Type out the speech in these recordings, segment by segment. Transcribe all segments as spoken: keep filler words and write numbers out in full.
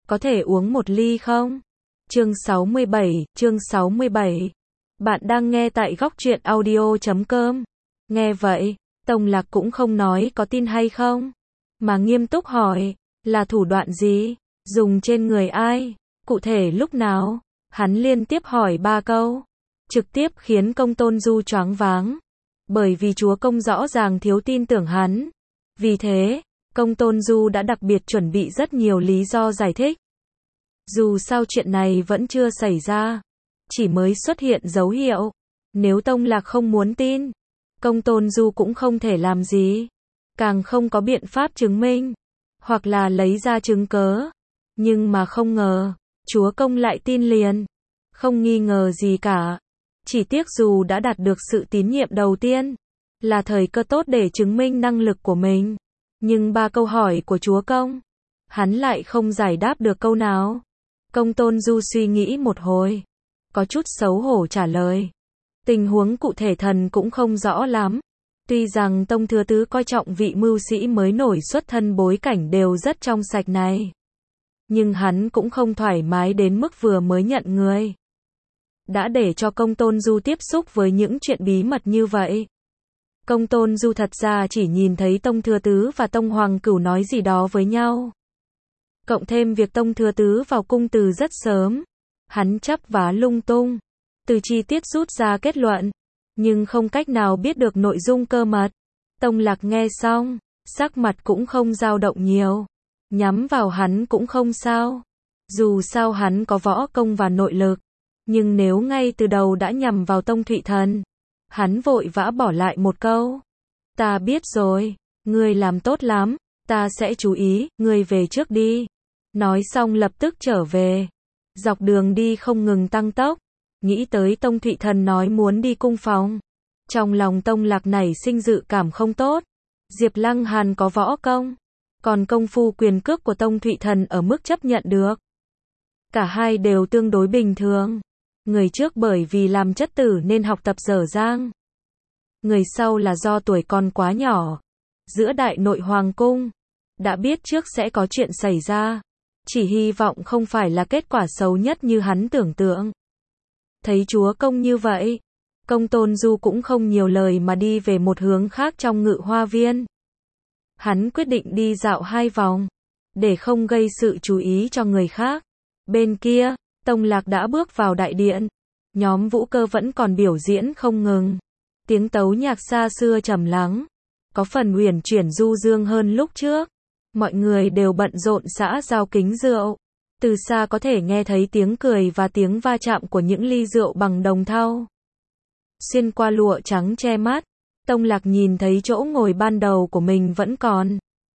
có thể uống một ly không? Chương sáu mươi bảy, chương sáu mươi bảy. Bạn đang nghe tại góc truyện audio chấm com. Nghe vậy, Tông Lạc cũng không nói có tin hay không, mà nghiêm túc hỏi, là thủ đoạn gì? Dùng trên người ai? Cụ thể lúc nào? Hắn liên tiếp hỏi ba câu, trực tiếp khiến Công Tôn Du choáng váng. Bởi vì chúa công rõ ràng thiếu tin tưởng hắn. Vì thế, Công Tôn Du đã đặc biệt chuẩn bị rất nhiều lý do giải thích. Dù sao chuyện này vẫn chưa xảy ra, chỉ mới xuất hiện dấu hiệu. Nếu Tông Lạc không muốn tin, Công Tôn Du cũng không thể làm gì, càng không có biện pháp chứng minh, hoặc là lấy ra chứng cớ. Nhưng mà không ngờ, chúa công lại tin liền, không nghi ngờ gì cả. Chỉ tiếc dù đã đạt được sự tín nhiệm đầu tiên, là thời cơ tốt để chứng minh năng lực của mình, nhưng ba câu hỏi của chúa công, hắn lại không giải đáp được câu nào. Công Tôn Du suy nghĩ một hồi, có chút xấu hổ trả lời. Tình huống cụ thể thần cũng không rõ lắm. Tuy rằng Tông Thừa Tứ coi trọng vị mưu sĩ mới nổi xuất thân bối cảnh đều rất trong sạch này, nhưng hắn cũng không thoải mái đến mức vừa mới nhận người đã để cho Công Tôn Du tiếp xúc với những chuyện bí mật như vậy. Công Tôn Du thật ra chỉ nhìn thấy Tông Thừa Tứ và Tông Hoàng Cửu nói gì đó với nhau. Cộng thêm việc Tông Thừa Tứ vào cung từ rất sớm, hắn chắp vá lung tung, từ chi tiết rút ra kết luận, nhưng không cách nào biết được nội dung cơ mật. Tông Lạc nghe xong, sắc mặt cũng không dao động nhiều, nhắm vào hắn cũng không sao. Dù sao hắn có võ công và nội lực, nhưng nếu ngay từ đầu đã nhằm vào Tông Thụy Thần, hắn vội vã bỏ lại một câu. Ta biết rồi, ngươi làm tốt lắm, ta sẽ chú ý, ngươi về trước đi. Nói xong lập tức trở về. Dọc đường đi không ngừng tăng tốc, nghĩ tới Tông Thụy Thần nói muốn đi cung phòng. Trong lòng Tông Lạc nảy sinh dự cảm không tốt. Diệp Lăng Hàn có võ công, còn công phu quyền cước của Tông Thụy Thần ở mức chấp nhận được. Cả hai đều tương đối bình thường. Người trước bởi vì làm chất tử nên học tập dở dang. Người sau là do tuổi còn quá nhỏ. Giữa đại nội hoàng cung, đã biết trước sẽ có chuyện xảy ra. Chỉ hy vọng không phải là kết quả xấu nhất như hắn tưởng tượng. Thấy chúa công như vậy, Công Tôn Du cũng không nhiều lời mà đi về một hướng khác trong Ngự Hoa Viên. Hắn quyết định đi dạo hai vòng, để không gây sự chú ý cho người khác. Bên kia, Tông Lạc đã bước vào đại điện. Nhóm vũ cơ vẫn còn biểu diễn không ngừng. Tiếng tấu nhạc xa xưa trầm lắng, có phần uyển chuyển du dương hơn lúc trước. Mọi người đều bận rộn xã giao kính rượu. Từ xa có thể nghe thấy tiếng cười và tiếng va chạm của những ly rượu bằng đồng thau. Xuyên qua lụa trắng che mắt, Tông Lạc nhìn thấy chỗ ngồi ban đầu của mình vẫn còn.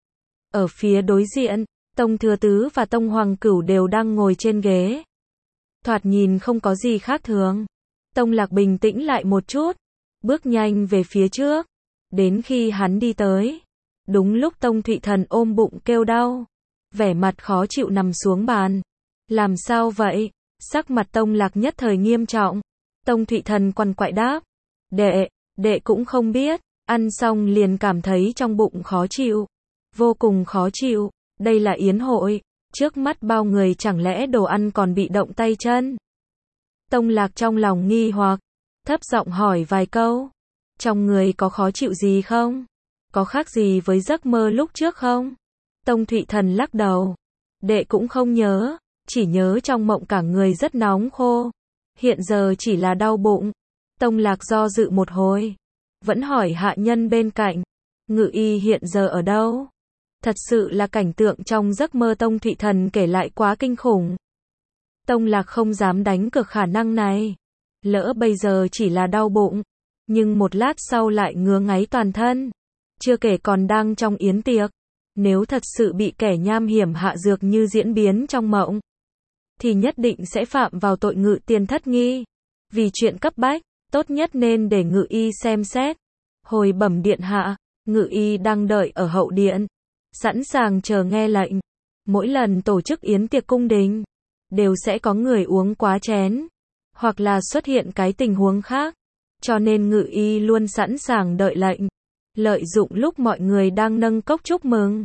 Ở phía đối diện, Tông Thừa Tứ và Tông Hoàng Cửu đều đang ngồi trên ghế. Thoạt nhìn không có gì khác thường. Tông Lạc bình tĩnh lại một chút, bước nhanh về phía trước. Đến khi hắn đi tới, đúng lúc Tông Thụy Thần ôm bụng kêu đau, vẻ mặt khó chịu nằm xuống bàn. Làm sao vậy? Sắc mặt Tông Lạc nhất thời nghiêm trọng. Tông Thụy Thần quằn quại đáp, đệ, đệ cũng không biết, ăn xong liền cảm thấy trong bụng khó chịu, vô cùng khó chịu. Đây là yến hội, trước mắt bao người chẳng lẽ đồ ăn còn bị động tay chân? Tông Lạc trong lòng nghi hoặc, thấp giọng hỏi vài câu. Trong người có khó chịu gì không? Có khác gì với giấc mơ lúc trước không? Tông Thụy Thần lắc đầu. Đệ cũng không nhớ, chỉ nhớ trong mộng cả người rất nóng khô. Hiện giờ chỉ là đau bụng. Tông Lạc do dự một hồi, vẫn hỏi hạ nhân bên cạnh, Ngự y hiện giờ ở đâu? Thật sự là cảnh tượng trong giấc mơ Tông Thụy Thần kể lại quá kinh khủng. Tông Lạc không dám đánh cược khả năng này. Lỡ bây giờ chỉ là đau bụng, nhưng một lát sau lại ngứa ngáy toàn thân. Chưa kể còn đang trong yến tiệc. Nếu thật sự bị kẻ nham hiểm hạ dược như diễn biến trong mộng, thì nhất định sẽ phạm vào tội ngự tiền thất nghi. Vì chuyện cấp bách, tốt nhất nên để ngự y xem xét. Hồi bẩm điện hạ, ngự y đang đợi ở hậu điện, sẵn sàng chờ nghe lệnh. Mỗi lần tổ chức yến tiệc cung đình, đều sẽ có người uống quá chén, hoặc là xuất hiện cái tình huống khác. Cho nên ngự y luôn sẵn sàng đợi lệnh, lợi dụng lúc mọi người đang nâng cốc chúc mừng,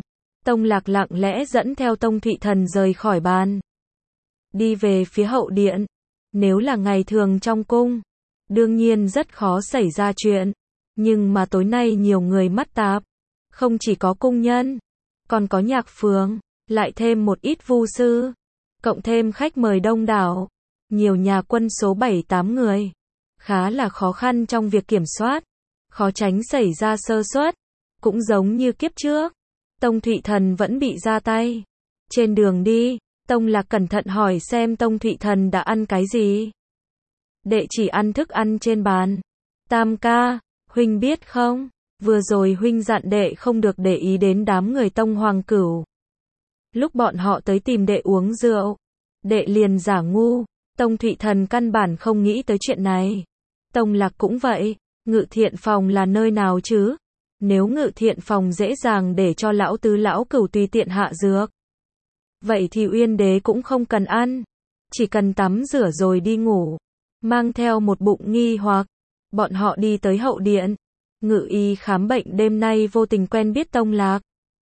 Tông Lạc lặng lẽ dẫn theo Tông Thụy Thần rời khỏi bàn. Đi về phía hậu điện. Nếu là ngày thường trong cung, đương nhiên rất khó xảy ra chuyện. Nhưng mà tối nay nhiều người mắt tạp. Không chỉ có cung nhân, còn có nhạc phường, lại thêm một ít vu sư. Cộng thêm khách mời đông đảo. Nhiều nhà quân số bảy tám người. Khá là khó khăn trong việc kiểm soát. Khó tránh xảy ra sơ suất. Cũng giống như kiếp trước. Tông Thụy Thần vẫn bị ra tay. Trên đường đi, Tông Lạc cẩn thận hỏi xem Tông Thụy Thần đã ăn cái gì. Đệ chỉ ăn thức ăn trên bàn. Tam ca, huynh biết không? Vừa rồi huynh dặn đệ không được để ý đến đám người Tông Hoàng Cửu. Lúc bọn họ tới tìm đệ uống rượu, đệ liền giả ngu. Tông Thụy Thần căn bản không nghĩ tới chuyện này. Tông Lạc cũng vậy. Ngự thiện phòng là nơi nào chứ? Nếu ngự thiện phòng dễ dàng để cho lão tứ lão cửu tùy tiện hạ dược, vậy thì Uyên Đế cũng không cần ăn. Chỉ cần tắm rửa rồi đi ngủ. Mang theo một bụng nghi hoặc, bọn họ đi tới hậu điện. Ngự y khám bệnh đêm nay vô tình quen biết Tông Lạc.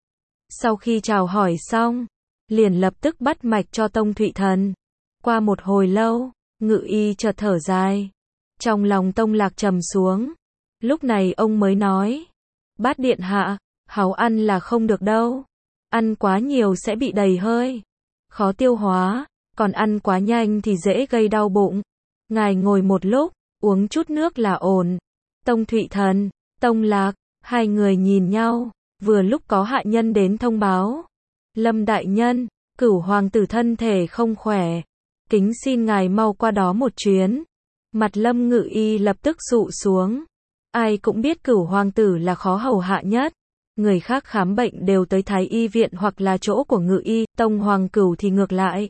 Sau khi chào hỏi xong, liền lập tức bắt mạch cho Tông Thụy Thần. Qua một hồi lâu, ngự y chợt thở dài. Trong lòng Tông Lạc trầm xuống. Lúc này ông mới nói. Bát điện hạ, háu ăn là không được đâu. Ăn quá nhiều sẽ bị đầy hơi. Khó tiêu hóa. Còn ăn quá nhanh thì dễ gây đau bụng. Ngài ngồi một lúc, uống chút nước là ổn. Tông Thụy Thần, Tông Lạc, hai người nhìn nhau. Vừa lúc có hạ nhân đến thông báo. Lâm đại nhân, Cửu hoàng tử thân thể không khỏe. Kính xin ngài mau qua đó một chuyến. Mặt Lâm ngự y lập tức sụ xuống. Ai cũng biết Cửu hoàng tử là khó hầu hạ nhất. Người khác khám bệnh đều tới Thái y viện hoặc là chỗ của ngự y, Tông Hoàng Cửu thì ngược lại.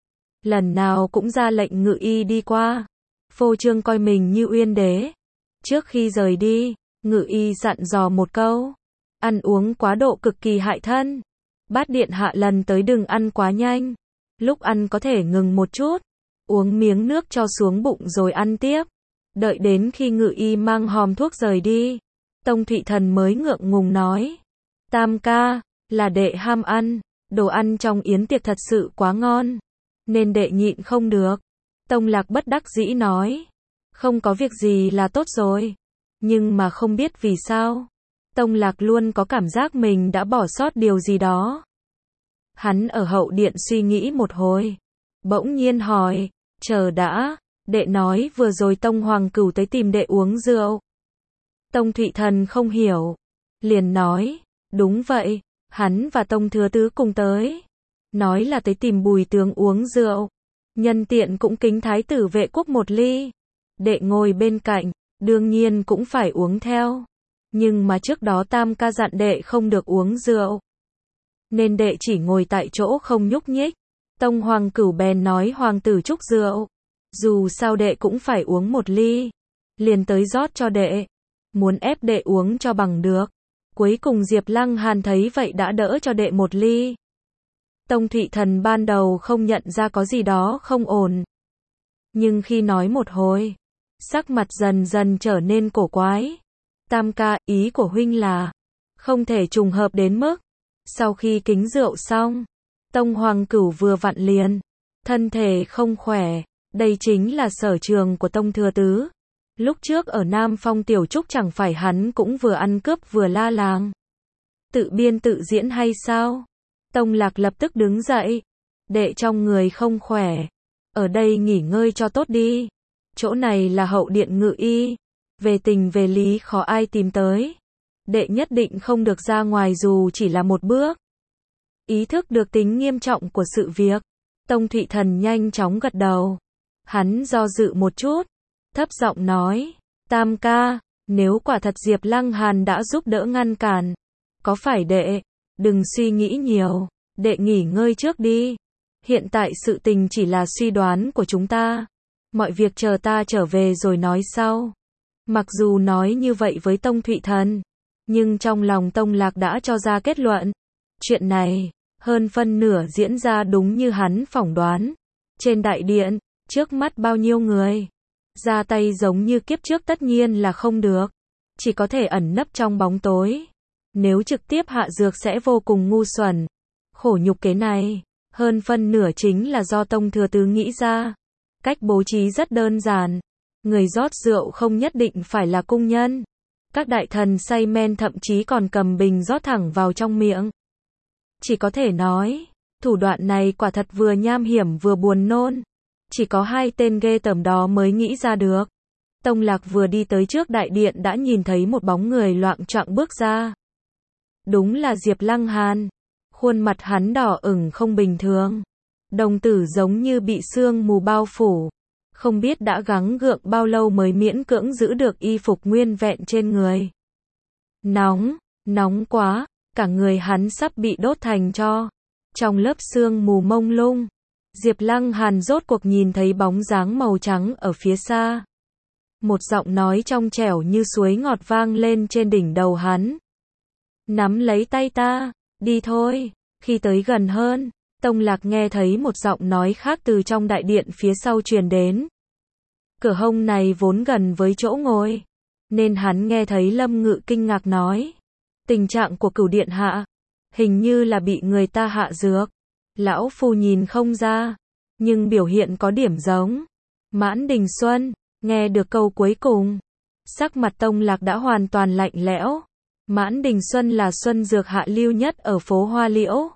Lần nào cũng ra lệnh ngự y đi qua. Phô trương coi mình như Uyên Đế. Trước khi rời đi, ngự y dặn dò một câu. Ăn uống quá độ cực kỳ hại thân. Bát điện hạ lần tới đừng ăn quá nhanh. Lúc ăn có thể ngừng một chút. Uống miếng nước cho xuống bụng rồi ăn tiếp. Đợi đến khi ngự y mang hòm thuốc rời đi. Tông Thụy Thần mới ngượng ngùng nói. Tam ca, là đệ ham ăn. Đồ ăn trong yến tiệc thật sự quá ngon. Nên đệ nhịn không được. Tông Lạc bất đắc dĩ nói. Không có việc gì là tốt rồi. Nhưng mà không biết vì sao. Tông Lạc luôn có cảm giác mình đã bỏ sót điều gì đó. Hắn ở hậu điện suy nghĩ một hồi. Bỗng nhiên hỏi. Chờ đã. Đệ nói vừa rồi Tông Hoàng Cửu tới tìm đệ uống rượu. Tông Thụy Thần không hiểu. Liền nói. Đúng vậy. Hắn và Tông Thừa Tứ cùng tới. Nói là tới tìm Bùi tướng uống rượu. Nhân tiện cũng kính thái tử Vệ Quốc một ly. Đệ ngồi bên cạnh. Đương nhiên cũng phải uống theo. Nhưng mà trước đó Tam ca dặn đệ không được uống rượu. Nên đệ chỉ ngồi tại chỗ không nhúc nhích. Tông Hoàng Cửu bèn nói hoàng tử chúc rượu. Dù sao đệ cũng phải uống một ly. Liền tới rót cho đệ. Muốn ép đệ uống cho bằng được. Cuối cùng Diệp Lăng Hàn thấy vậy đã đỡ cho đệ một ly. Tông Thụy Thần ban đầu không nhận ra có gì đó không ổn. Nhưng khi nói một hồi, sắc mặt dần dần trở nên cổ quái. Tam ca, ý của huynh là không thể trùng hợp đến mức. Sau khi kính rượu xong, Tông Hoàng Cửu vừa vặn liền. Thân thể không khỏe. Đây chính là sở trường của Tông Thừa Tứ. Lúc trước ở Nam Phong Tiểu Trúc chẳng phải hắn cũng vừa ăn cướp vừa la làng. Tự biên tự diễn hay sao? Tông Lạc lập tức đứng dậy. Đệ trong người không khỏe. Ở đây nghỉ ngơi cho tốt đi. Chỗ này là hậu điện ngự y. Về tình về lý khó ai tìm tới. Đệ nhất định không được ra ngoài dù chỉ là một bước. Ý thức được tính nghiêm trọng của sự việc. Tông Thụy Thần nhanh chóng gật đầu. Hắn do dự một chút. Thấp giọng nói. Tam ca, nếu quả thật Diệp Lăng Hàn đã giúp đỡ ngăn cản. Có phải đệ? Đừng suy nghĩ nhiều. Đệ nghỉ ngơi trước đi. Hiện tại sự tình chỉ là suy đoán của chúng ta. Mọi việc chờ ta trở về rồi nói sau. Mặc dù nói như vậy với Tông Thụy Thần. Nhưng trong lòng Tông Lạc đã cho ra kết luận. Chuyện này, hơn phân nửa diễn ra đúng như hắn phỏng đoán. Trên đại điện, trước mắt bao nhiêu người. Ra tay giống như kiếp trước tất nhiên là không được. Chỉ có thể ẩn nấp trong bóng tối. Nếu trực tiếp hạ dược sẽ vô cùng ngu xuẩn. Khổ nhục kế này, hơn phân nửa chính là do Tông Thừa Tứ nghĩ ra. Cách bố trí rất đơn giản. Người rót rượu không nhất định phải là cung nhân. Các đại thần say men thậm chí còn cầm bình rót thẳng vào trong miệng. Chỉ có thể nói, thủ đoạn này quả thật vừa nham hiểm vừa buồn nôn. Chỉ có hai tên ghê tởm đó mới nghĩ ra được. Tông Lạc vừa đi tới trước đại điện đã nhìn thấy một bóng người loạng choạng bước ra. Đúng là Diệp Lăng Hàn. Khuôn mặt hắn đỏ ửng không bình thường. Đồng tử giống như bị sương mù bao phủ. Không biết đã gắng gượng bao lâu mới miễn cưỡng giữ được y phục nguyên vẹn trên người. Nóng, nóng quá, cả người hắn sắp bị đốt thành tro. Trong lớp sương mù mông lung, Diệp Lăng Hàn rốt cuộc nhìn thấy bóng dáng màu trắng ở phía xa. Một giọng nói trong trẻo như suối ngọt vang lên trên đỉnh đầu hắn. Nắm lấy tay ta, đi thôi. Khi tới gần hơn, Tông Lạc nghe thấy một giọng nói khác từ trong đại điện phía sau truyền đến. Cửa hông này vốn gần với chỗ ngồi, nên hắn nghe thấy Lâm Ngự kinh ngạc nói. Tình trạng của Cửu điện hạ, hình như là bị người ta hạ dược. Lão phu nhìn không ra, nhưng biểu hiện có điểm giống. Mãn Đình Xuân, nghe được câu cuối cùng, sắc mặt Tông Lạc đã hoàn toàn lạnh lẽo. Mãn Đình Xuân là xuân dược hạ lưu nhất ở phố Hoa Liễu.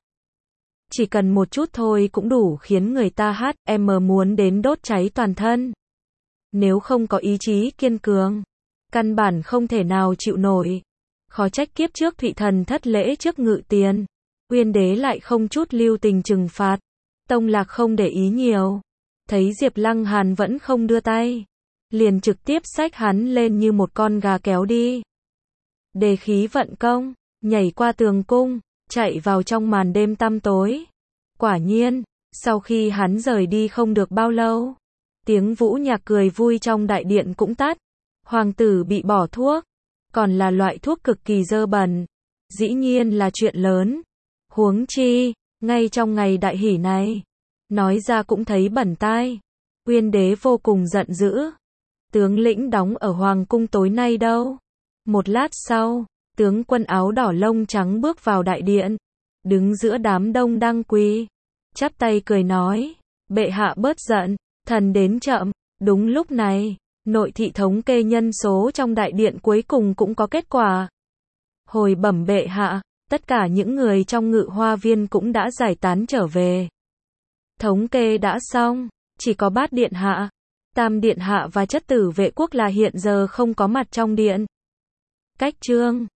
Chỉ cần một chút thôi cũng đủ khiến người ta hát em muốn đến đốt cháy toàn thân. Nếu không có ý chí kiên cường, căn bản không thể nào chịu nổi. Khó trách kiếp trước Thụy Thần thất lễ trước Ngự Tiền, Uyên Đế lại không chút lưu tình trừng phạt. Tông Lạc không để ý nhiều, thấy Diệp Lăng Hàn vẫn không đưa tay, liền trực tiếp xách hắn lên như một con gà kéo đi. Đề khí vận công, nhảy qua tường cung, chạy vào trong màn đêm tăm tối. Quả nhiên, sau khi hắn rời đi không được bao lâu, tiếng vũ nhạc cười vui trong đại điện cũng tắt. Hoàng tử bị bỏ thuốc, còn là loại thuốc cực kỳ dơ bẩn. Dĩ nhiên là chuyện lớn. Huống chi, ngay trong ngày đại hỷ này, nói ra cũng thấy bẩn tai. Uyên Đế vô cùng giận dữ. Tướng lĩnh đóng ở Hoàng cung tối nay đâu? Một lát sau, tướng quân áo đỏ lông trắng bước vào đại điện, đứng giữa đám đông đang quỳ, chắp tay cười nói, bệ hạ bớt giận, thần đến chậm. Đúng lúc này, nội thị thống kê nhân số trong đại điện cuối cùng cũng có kết quả. Hồi bẩm bệ hạ, tất cả những người trong Ngự Hoa Viên cũng đã giải tán trở về. Thống kê đã xong, chỉ có Bát điện hạ, Tam điện hạ và Chất tử Vệ quốc là hiện giờ không có mặt trong điện. Cách chương